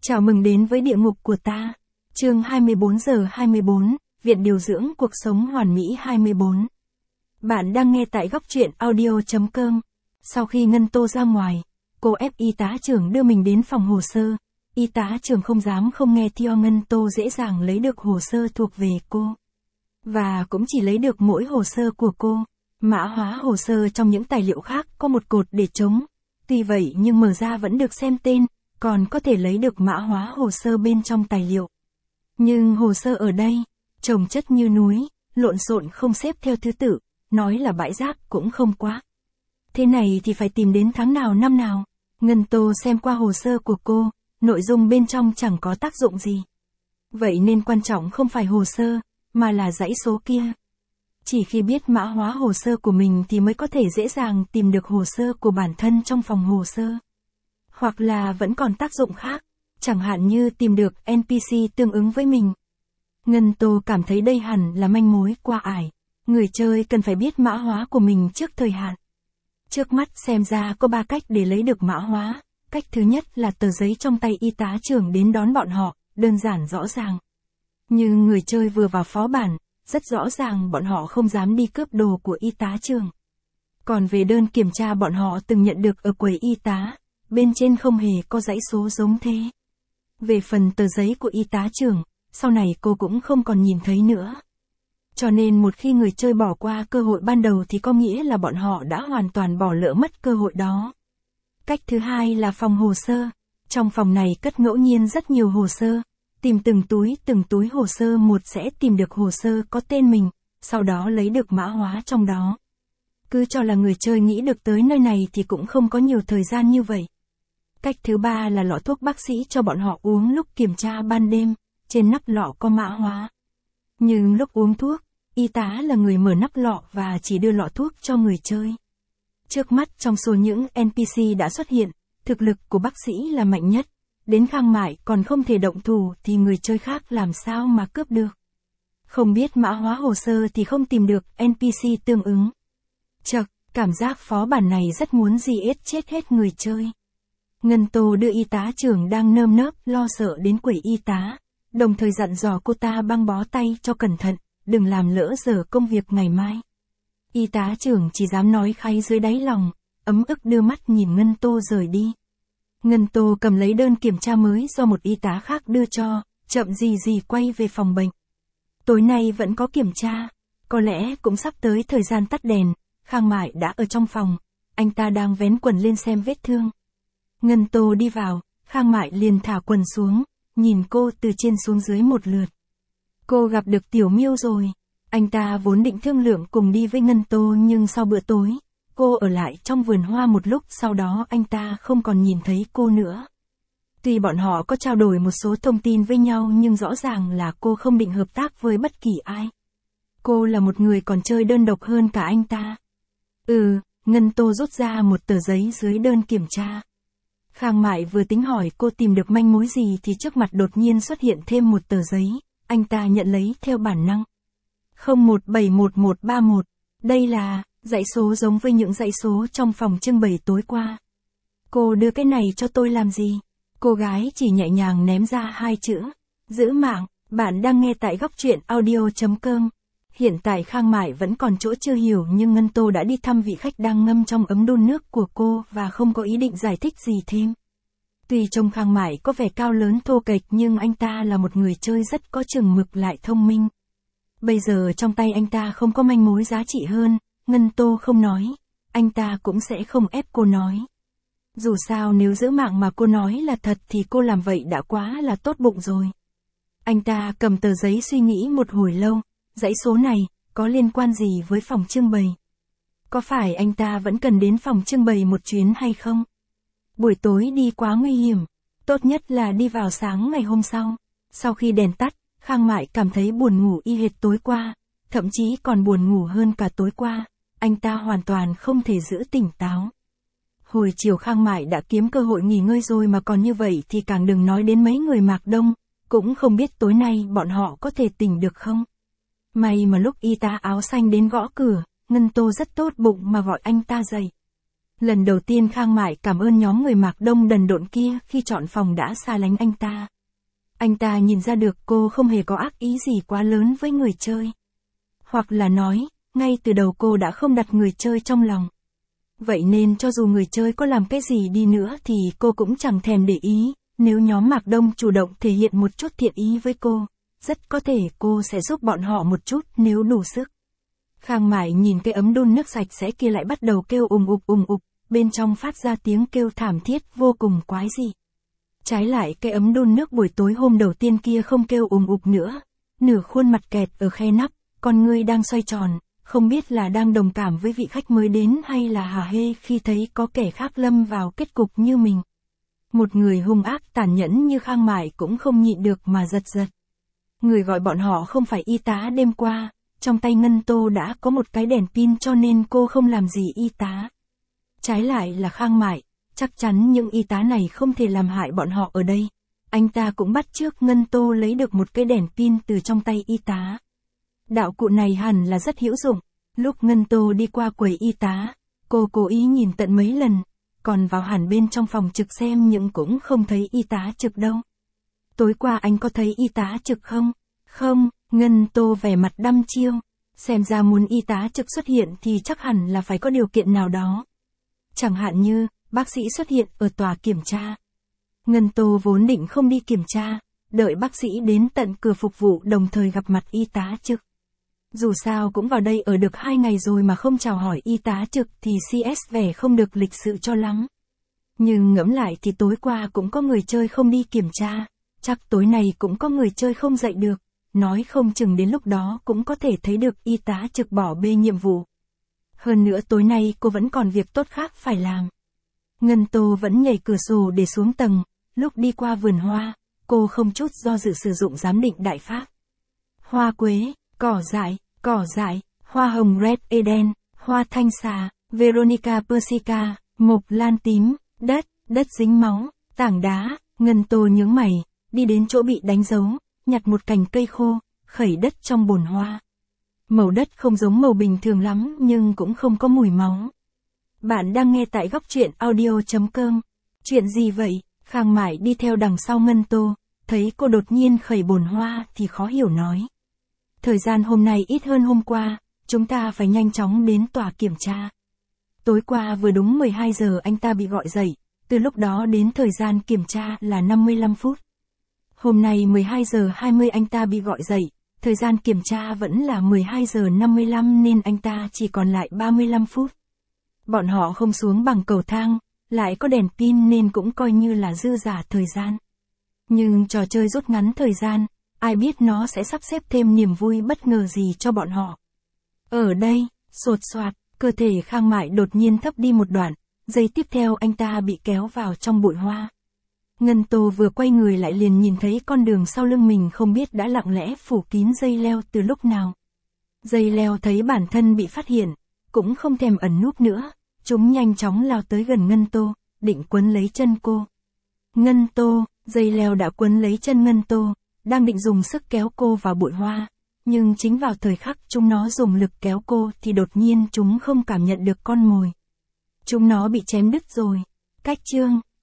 Chào mừng đến với địa ngục của ta. Chương 24 giờ 24, Viện Điều dưỡng Cuộc Sống Hoàn Mỹ 24. Bạn đang nghe tại góc truyện audio.com. Sau khi Ngân Tô ra ngoài, cô ép y tá trưởng đưa mình đến phòng hồ sơ. Y tá trưởng không dám không nghe theo Ngân Tô dễ dàng lấy được hồ sơ thuộc về cô. Và cũng chỉ lấy được mỗi hồ sơ của cô. Mã hóa hồ sơ trong những tài liệu khác có một cột để trống. Tuy vậy nhưng mở ra vẫn được xem tên, còn có thể lấy được mã hóa hồ sơ bên trong tài liệu. Nhưng hồ sơ ở đây, chồng chất như núi, lộn xộn không xếp theo thứ tự, nói là bãi rác cũng không quá. Thế này thì phải tìm đến tháng nào năm nào. Ngân Tô xem qua hồ sơ của cô, nội dung bên trong chẳng có tác dụng gì. Vậy nên quan trọng không phải hồ sơ, mà là dãy số kia. Chỉ khi biết mã hóa hồ sơ của mình thì mới có thể dễ dàng tìm được hồ sơ của bản thân trong phòng hồ sơ. Hoặc là vẫn còn tác dụng khác, chẳng hạn như tìm được NPC tương ứng với mình. Ngân Tô cảm thấy đây hẳn là manh mối qua ải. Người chơi cần phải biết mã hóa của mình trước thời hạn. Trước mắt xem ra có 3 cách để lấy được mã hóa. Cách thứ nhất là tờ giấy trong tay y tá trưởng đến đón bọn họ, đơn giản rõ ràng. Nhưng người chơi vừa vào phó bản, rất rõ ràng bọn họ không dám đi cướp đồ của y tá trưởng. Còn về đơn kiểm tra bọn họ từng nhận được ở quầy y tá, bên trên không hề có dãy số giống thế. Về phần tờ giấy của y tá trưởng, sau này cô cũng không còn nhìn thấy nữa. Cho nên một khi người chơi bỏ qua cơ hội ban đầu thì có nghĩa là bọn họ đã hoàn toàn bỏ lỡ mất cơ hội đó. Cách thứ hai là phòng hồ sơ. Trong phòng này cất ngẫu nhiên rất nhiều hồ sơ. Tìm từng túi hồ sơ một sẽ tìm được hồ sơ có tên mình, sau đó lấy được mã hóa trong đó. Cứ cho là người chơi nghĩ được tới nơi này thì cũng không có nhiều thời gian như vậy. Cách thứ ba là lọ thuốc bác sĩ cho bọn họ uống lúc kiểm tra ban đêm, trên nắp lọ có mã hóa. Nhưng lúc uống thuốc, y tá là người mở nắp lọ và chỉ đưa lọ thuốc cho người chơi. Trước mắt trong số những NPC đã xuất hiện, thực lực của bác sĩ là mạnh nhất. Đến Khang Mại còn không thể động thủ thì người chơi khác làm sao mà cướp được. Không biết mã hóa hồ sơ thì không tìm được NPC tương ứng. Chậc, cảm giác phó bản này rất muốn chết hết người chơi. Ngân Tô đưa y tá trưởng đang nơm nớp lo sợ đến quầy y tá, đồng thời dặn dò cô ta băng bó tay cho cẩn thận, đừng làm lỡ giờ công việc ngày mai. Y tá trưởng chỉ dám nói khay dưới đáy lòng, ấm ức đưa mắt nhìn Ngân Tô rời đi. Ngân Tô cầm lấy đơn kiểm tra mới do một y tá khác đưa cho, chậm gì quay về phòng bệnh. Tối nay vẫn có kiểm tra, có lẽ cũng sắp tới thời gian tắt đèn. Khang Mại đã ở trong phòng, anh ta đang vén quần lên xem vết thương. Ngân Tô đi vào, Khang Mại liền thả quần xuống, nhìn cô từ trên xuống dưới một lượt. Cô gặp được Tiểu Miêu rồi. Anh ta vốn định thương lượng cùng đi với Ngân Tô nhưng sau bữa tối, cô ở lại trong vườn hoa một lúc, sau đó anh ta không còn nhìn thấy cô nữa. Tuy bọn họ có trao đổi một số thông tin với nhau nhưng rõ ràng là cô không định hợp tác với bất kỳ ai. Cô là một người còn chơi đơn độc hơn cả anh ta. Ngân Tô rút ra một tờ giấy dưới đơn kiểm tra. Khang Mại vừa tính hỏi cô tìm được manh mối gì thì trước mặt đột nhiên xuất hiện thêm một tờ giấy, anh ta nhận lấy theo bản năng. 01711131, đây là dãy số giống với những dãy số trong phòng trưng bày tối qua. Cô đưa cái này cho tôi làm gì? Cô gái chỉ nhẹ nhàng ném ra 2 chữ, giữ mạng. Bạn đang nghe tại góc truyện audio.com. Hiện tại Khang Mại vẫn còn chỗ chưa hiểu nhưng Ngân Tô đã đi thăm vị khách đang ngâm trong ấm đun nước của cô và không có ý định giải thích gì thêm. Tuy trông Khang Mại có vẻ cao lớn thô kệch nhưng anh ta là một người chơi rất có chừng mực lại thông minh. Bây giờ trong tay anh ta không có manh mối giá trị hơn, Ngân Tô không nói, anh ta cũng sẽ không ép cô nói. Dù sao nếu giữ mạng mà cô nói là thật thì cô làm vậy đã quá là tốt bụng rồi. Anh ta cầm tờ giấy suy nghĩ một hồi lâu. Dãy số này, có liên quan gì với phòng trưng bày? Có phải anh ta vẫn cần đến phòng trưng bày một chuyến hay không? Buổi tối đi quá nguy hiểm, tốt nhất là đi vào sáng ngày hôm sau. Sau khi đèn tắt, Khang Mại cảm thấy buồn ngủ y hệt tối qua, thậm chí còn buồn ngủ hơn cả tối qua, anh ta hoàn toàn không thể giữ tỉnh táo. Hồi chiều Khang Mại đã kiếm cơ hội nghỉ ngơi rồi mà còn như vậy thì càng đừng nói đến mấy người Mạc Đông, cũng không biết tối nay bọn họ có thể tỉnh được không. May mà lúc y tá áo xanh đến gõ cửa, Ngân Tô rất tốt bụng mà gọi anh ta dậy. Lần đầu tiên Khang Mại cảm ơn nhóm người Mạc Đông đần độn kia khi chọn phòng đã xa lánh anh ta. Anh ta nhìn ra được cô không hề có ác ý gì quá lớn với người chơi. Hoặc là nói, ngay từ đầu cô đã không đặt người chơi trong lòng. Vậy nên cho dù người chơi có làm cái gì đi nữa thì cô cũng chẳng thèm để ý, nếu nhóm Mạc Đông chủ động thể hiện một chút thiện ý với cô, rất có thể cô sẽ giúp bọn họ một chút nếu đủ sức. Khang Mại nhìn cái ấm đun nước sạch sẽ kia lại bắt đầu kêu ùng ục, bên trong phát ra tiếng kêu thảm thiết vô cùng quái dị. Trái lại cái ấm đun nước buổi tối hôm đầu tiên kia không kêu ùng ục nữa, nửa khuôn mặt kẹt ở khe nắp, con ngươi đang xoay tròn, không biết là đang đồng cảm với vị khách mới đến hay là hả hê khi thấy có kẻ khác lâm vào kết cục như mình. Một người hung ác tàn nhẫn như Khang Mại cũng không nhịn được mà giật. Người gọi bọn họ không phải y tá đêm qua, trong tay Ngân Tô đã có một cái đèn pin cho nên cô không làm gì y tá. Trái lại là Khang Mại, chắc chắn những y tá này không thể làm hại bọn họ ở đây. Anh ta cũng bắt chước Ngân Tô lấy được một cái đèn pin từ trong tay y tá. Đạo cụ này hẳn là rất hữu dụng. Lúc Ngân Tô đi qua quầy y tá, cô cố ý nhìn tận mấy lần, còn vào hẳn bên trong phòng trực xem nhưng cũng không thấy y tá trực đâu. Tối qua anh có thấy y tá trực không? Không, Ngân Tô vẻ mặt đăm chiêu. Xem ra muốn y tá trực xuất hiện thì chắc hẳn là phải có điều kiện nào đó. Chẳng hạn như, bác sĩ xuất hiện ở tòa kiểm tra. Ngân Tô vốn định không đi kiểm tra, đợi bác sĩ đến tận cửa phục vụ đồng thời gặp mặt y tá trực. Dù sao cũng vào đây ở được 2 ngày rồi mà không chào hỏi y tá trực thì CS vẻ không được lịch sự cho lắm. Nhưng ngẫm lại thì tối qua cũng có người chơi không đi kiểm tra, chắc tối nay cũng có người chơi không dậy được, nói không chừng đến lúc đó cũng có thể thấy được y tá trực bỏ bê nhiệm vụ. Hơn nữa tối nay cô vẫn còn việc tốt khác phải làm. Ngân Tô vẫn nhảy cửa sổ để xuống tầng, lúc đi qua vườn hoa, cô không chút do dự sử dụng giám định đại pháp. Hoa quế, cỏ dại, hoa hồng Red Eden, hoa thanh xà, Veronica persica, mộc lan tím, đất dính máu, tảng đá. Ngân Tô nhướng mày, đi đến chỗ bị đánh dấu, nhặt một cành cây khô, khẩy đất trong bồn hoa. Màu đất không giống màu bình thường lắm nhưng cũng không có mùi máu. Bạn đang nghe tại góc truyện audio.com. Chuyện gì vậy? Khang Mại đi theo đằng sau Ngân Tô, thấy cô đột nhiên khẩy bồn hoa thì khó hiểu nói. Thời gian hôm nay ít hơn hôm qua, chúng ta phải nhanh chóng đến tòa kiểm tra. Tối qua vừa đúng 12 giờ anh ta bị gọi dậy, từ lúc đó đến thời gian kiểm tra là 55 phút. Hôm nay 12 giờ 20 anh ta bị gọi dậy, thời gian kiểm tra vẫn là 12 giờ 55 nên anh ta chỉ còn lại 35 phút. Bọn họ không xuống bằng cầu thang, lại có đèn pin nên cũng coi như là dư giả thời gian. Nhưng trò chơi rút ngắn thời gian, ai biết nó sẽ sắp xếp thêm niềm vui bất ngờ gì cho bọn họ. Ở đây, sột soạt, cơ thể Khang Mại đột nhiên thấp đi một đoạn, giây tiếp theo anh ta bị kéo vào trong bụi hoa. Ngân Tô vừa quay người lại liền nhìn thấy con đường sau lưng mình không biết đã lặng lẽ phủ kín dây leo từ lúc nào. Dây leo thấy bản thân bị phát hiện, cũng không thèm ẩn núp nữa, chúng nhanh chóng lao tới gần Ngân Tô, định quấn lấy chân cô. Ngân Tô, dây leo đã quấn lấy chân Ngân Tô, đang định dùng sức kéo cô vào bụi hoa, nhưng chính vào thời khắc chúng nó dùng lực kéo cô thì đột nhiên chúng không cảm nhận được con mồi. Chúng nó bị chém đứt rồi. Cách chương